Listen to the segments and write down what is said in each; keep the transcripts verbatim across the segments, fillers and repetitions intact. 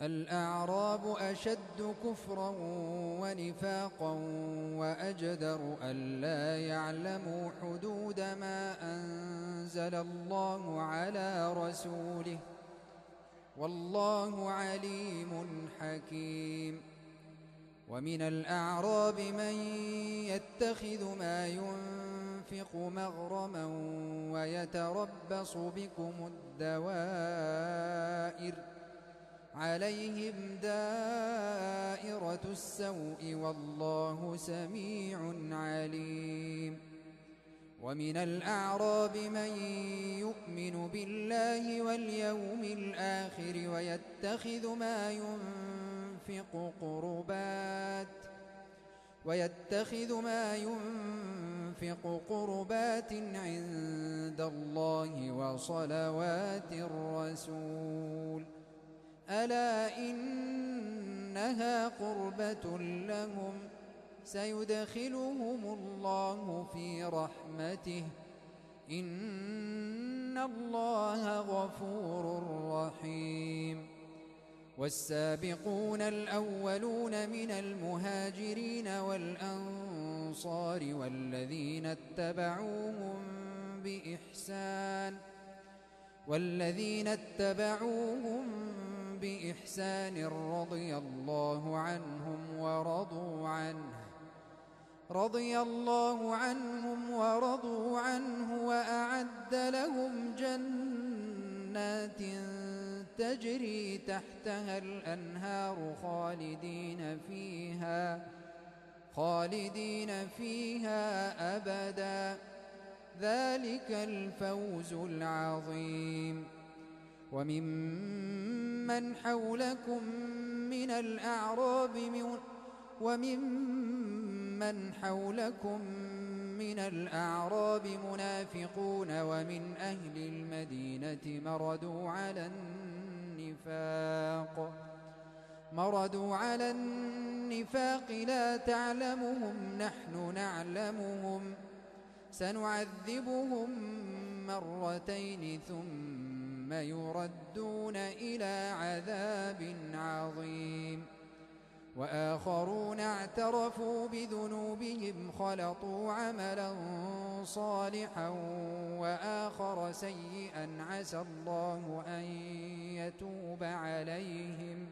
الأعراب أشد كفرا ونفاقا وأجدر ألا يعلموا حدود ما أنزل الله على رسوله والله عليم حكيم. ومن الأعراب من يتخذ ما ينفق مغرما ويتربص بكم الدوائر عليهم دائرة السوء والله سميع عليم. ومن الأعراب من يؤمن بالله واليوم الآخر ويتخذ ما ينفق قربات ويتخذ ما ينفق قربات عند الله وصلوات الرسول ألا إنها قربة لهم سيدخلهم الله في رحمته إن الله غفور رحيم. والسابقون الأولون من المهاجرين والأنصار والذين اتبعوهم بإحسان والذين اتبعوهم بإحسان رضي الله عنهم ورضوا عنه رضي الله عنهم ورضوا عنه وأعد لهم جنات تجري تحتها الأنهار خالدين فيها خالدين فيها أبدا ذلك الفوز العظيم. وممن حولكم من الأعراب وممن حولكم من الأعراب منافقون ومن أهل المدينة مردوا على النفاق مردوا على النفاق لا تعلمهم نحن نعلمهم سنعذبهم مرتين ثم يردون إلى عذاب عظيم. وآخرون اعترفوا بذنوبهم خلطوا عملا صالحا وآخر سيئا عسى الله أن يتوب عليهم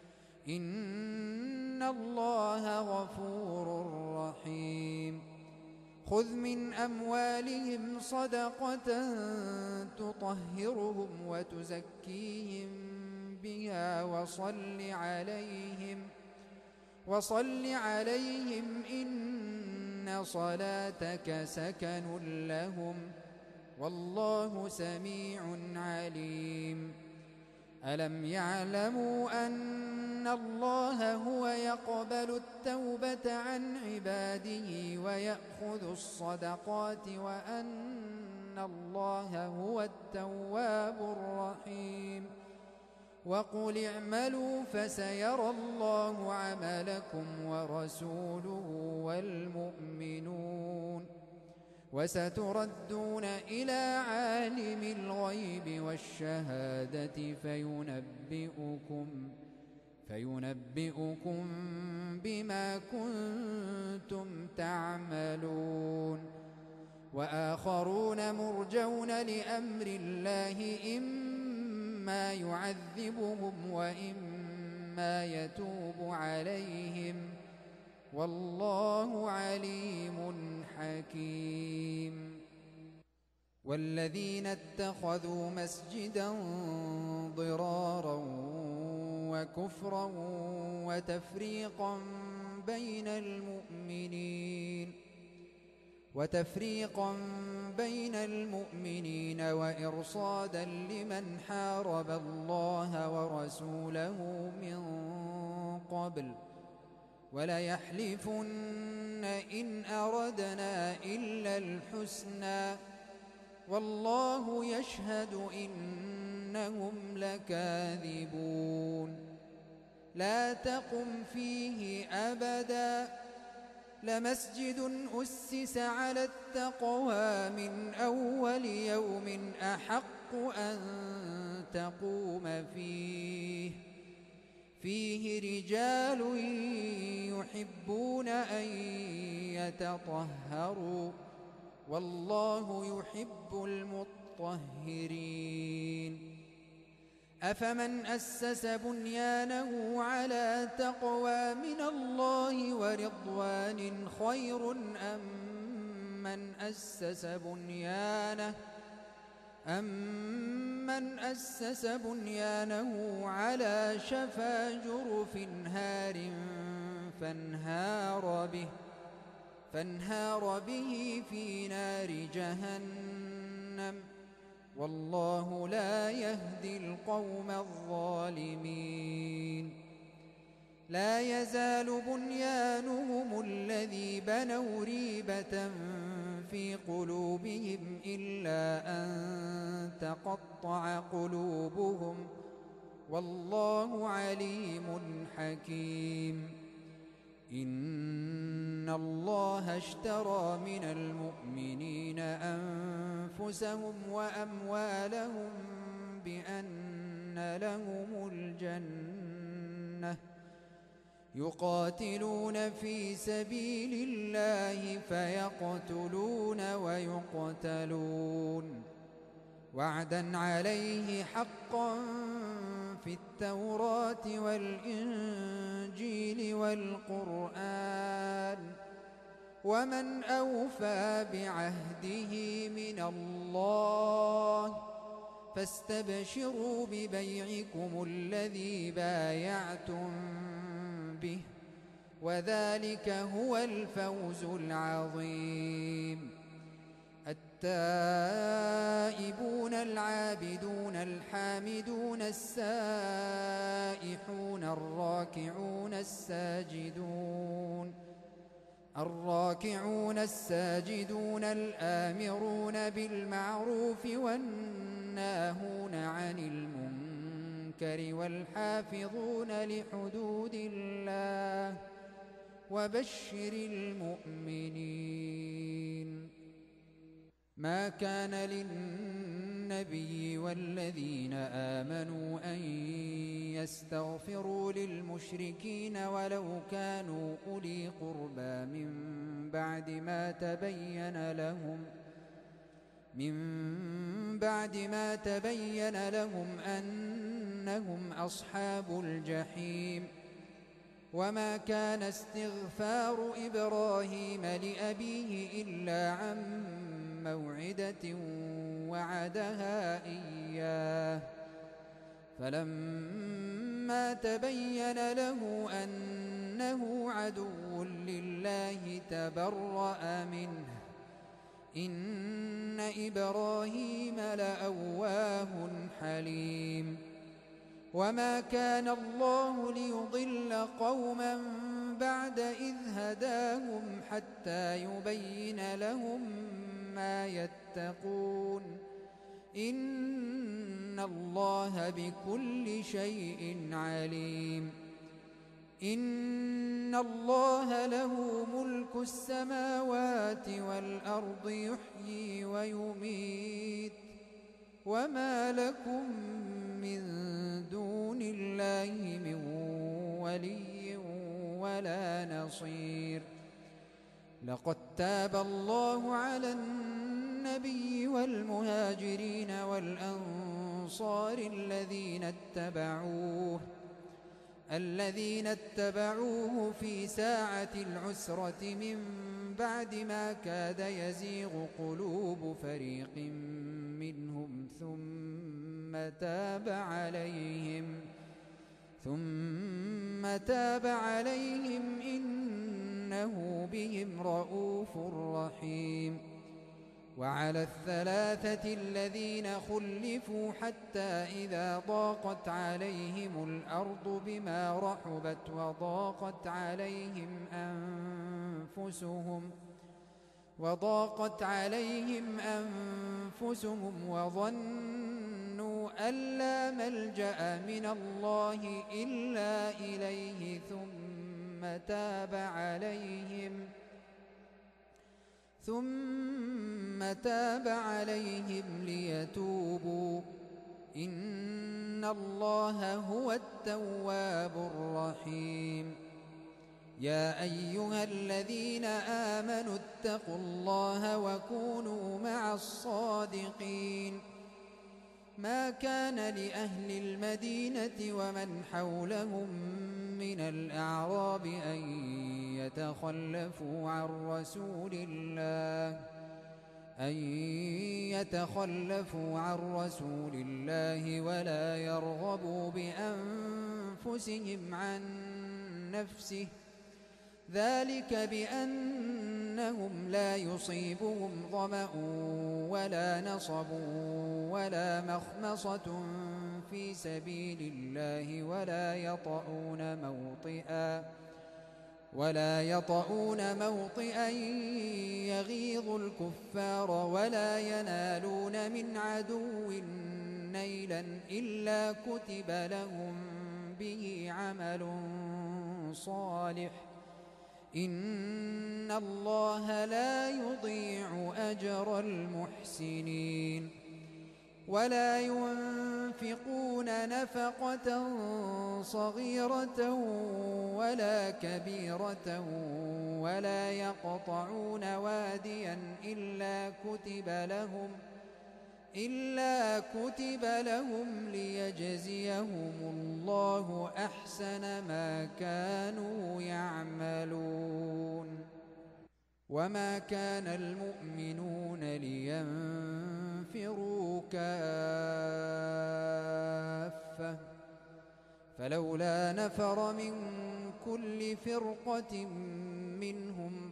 إن الله غفور رحيم. خذ من أموالهم صدقة تطهرهم وتزكيهم بها وصل عليهم وصل عليهم إن صلاتك سكن لهم والله سميع عليم. ألم يعلموا أن الله هو يقبل التوبة عن عباده ويأخذ الصدقات وأن الله هو التواب الرحيم. وقل اعملوا فسيرى الله عملكم ورسوله والمؤمنون وستردون إلى عالم الغيب والشهادة فينبئكم فينبئكم بما كنتم تعملون. وآخرون مرجون لأمر الله إما يعذبهم وإما يتوب عليهم والله عليم حكيم. والذين اتخذوا مسجدا ضرارا وكفرا وتفريقا بين المؤمنين وتفريقا بين المؤمنين وإرصادا لمن حارب الله ورسوله من قبل وليحلفن إن أردنا إلا الحسنى والله يشهد إنهم لكاذبون. لا تقم فيه أبدا لمسجد أسس على التقوى من أول يوم أحق أن تقوم فيه فيه رجال يحبون أن يتطهروا والله يحب المطهرين أفمن أسس بنيانه على تقوى من الله ورضوان خير أم من أسس بنيانه أمن أسس بنيانه على شفا جرف هار فانهار به فانهار به في نار جهنم والله لا يهدي القوم الظالمين لا يزال بنيانهم الذي بنوا ريبة في قلوبهم إلا أن تقطع قلوبهم والله عليم حكيم إن الله اشترى من المؤمنين أنفسهم وأموالهم بأن لهم الجنة يقاتلون في سبيل الله فيقتلون ويقتلون وعدا عليه حقا في التوراة والإنجيل والقرآن ومن أوفى بعهده من الله فاستبشروا ببيعكم الذي بايعتم به وذلك هو الفوز العظيم التائبون العابدون الحامدون السائحون الراكعون الساجدون الراكعون الساجدون الآمرون بالمعروف والناهون عن المنكر والحافظون لحدود الله وبشر المؤمنين ما كان للنبي والذين آمنوا أن يستغفروا للمشركين ولو كانوا أولي قربى من بعد ما تبين لهم من بعد ما تبين لهم أنهم أصحاب الجحيم وما كان استغفار إبراهيم لأبيه إلا عن موعدة وعدها إياه فلما تبين له أنه عدو لله تبرأ منه إن إبراهيم لأواه حليم وما كان الله ليضل قوما بعد إذ هداهم حتى يبين لهم ما يتقون إن الله بكل شيء عليم إن الله له ملك السماوات والأرض يحيي ويميت وما لكم من دون الله من ولي ولا نصير لقد تاب الله على النبي والمهاجرين والأنصار الذين اتبعوه الذين اتبعوه في ساعة العسرة من بعد ما كاد يزيغ قلوب فريق منهم ثم تاب عليهم ثم تاب عليهم إنه بهم رءوف رحيم وعلى الثلاثة الذين خلفوا حتى إذا ضاقت عليهم الأرض بما رحبت وضاقت عليهم أنفسهم وضاقت عليهم أنفسهم وظنوا أن لا ملجأ من الله إلا إليه ثم تاب عليهم ثم تاب عليهم ليتوبوا إن إن الله هو التواب الرحيم. يا أيها الذين آمنوا اتقوا الله وكونوا مع الصادقين. ما كان لأهل المدينة ومن حولهم من الأعراب أن يتخلفوا عن رسول الله أن يتخلفوا عن رسول الله ولا يرغبوا بأنفسهم عن نفسه، ذلك بأنهم لا يصيبهم ظمأ ولا نصب ولا مخمصة في سبيل الله ولا يطؤون موطئا ولا يطؤون موطئا يغيظ الكفار ولا ينالون من عدو نيلا إلا كتب لهم به عمل صالح، إن الله لا يضيع أجر المحسنين. ولا ينفقون نفقة صغيرة ولا كبيرة ولا يقطعون واديا إلا كتب لهم إلا كتب لهم ليجزيهم الله أحسن ما كانوا يعملون. وما كان المؤمنون لينفروا كافة فلولا نفر من كل فرقة منهم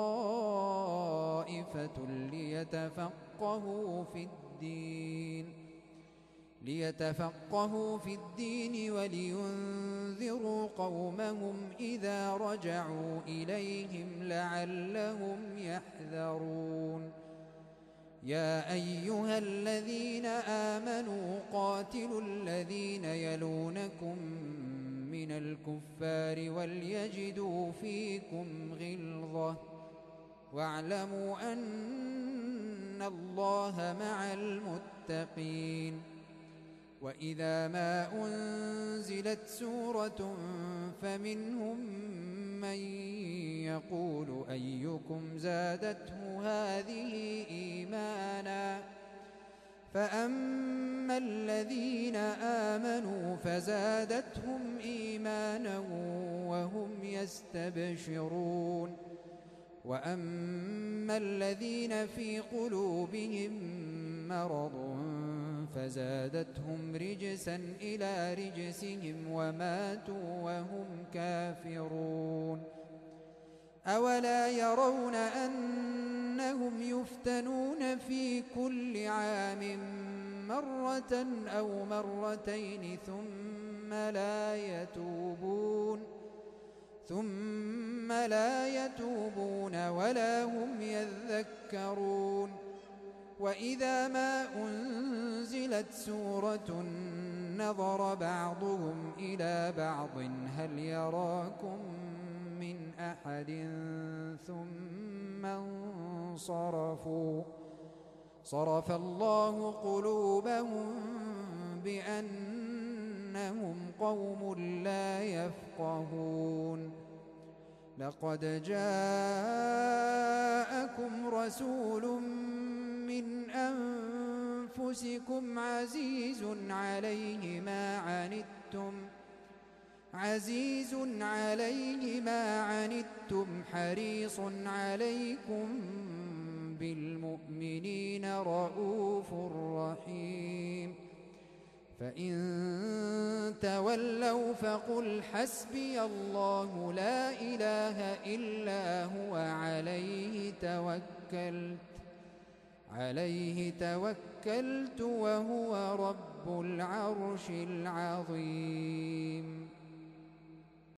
طائفة ليتفقهوا في الدين ليتفقهوا في الدين ولينذروا قومهم إذا رجعوا إليهم لعلهم يحذرون. يا أيها الذين آمنوا قاتلوا الذين يلونكم من الكفار وليجدوا فيكم غلظة واعلموا أن الله مع المتقين. وإذا ما أنزلت سورة فمنهم من يقول أيكم زادته هذه إيمانا فأما الذين آمنوا فزادتهم إيمانا وهم يستبشرون وأما الذين في قلوبهم مرض فزادتهم رجسا إلى رجسهم وماتوا وهم كافرون. أولا يرون أنهم يفتنون في كل عام مرة أو مرتين ثم لا يتوبون ثم لا يتوبون ولا هم يذكرون. وإذا ما أنزلت سورة نظر بعضهم إلى بعض هل يراكم من أحد ثم انصرفوا صرف الله قلوبهم بأنهم قوم لا يفقهون. لقد جاءكم رسول من أنفسكم عزيز عليه ما عنتم عزيز عليه ما عنتم حريص عليكم بالمؤمنين رؤوف رحيم. فإن تولوا فقل حسبي الله لا إله إلا هو عليه توكلت عليه توكلت وهو رب العرش العظيم.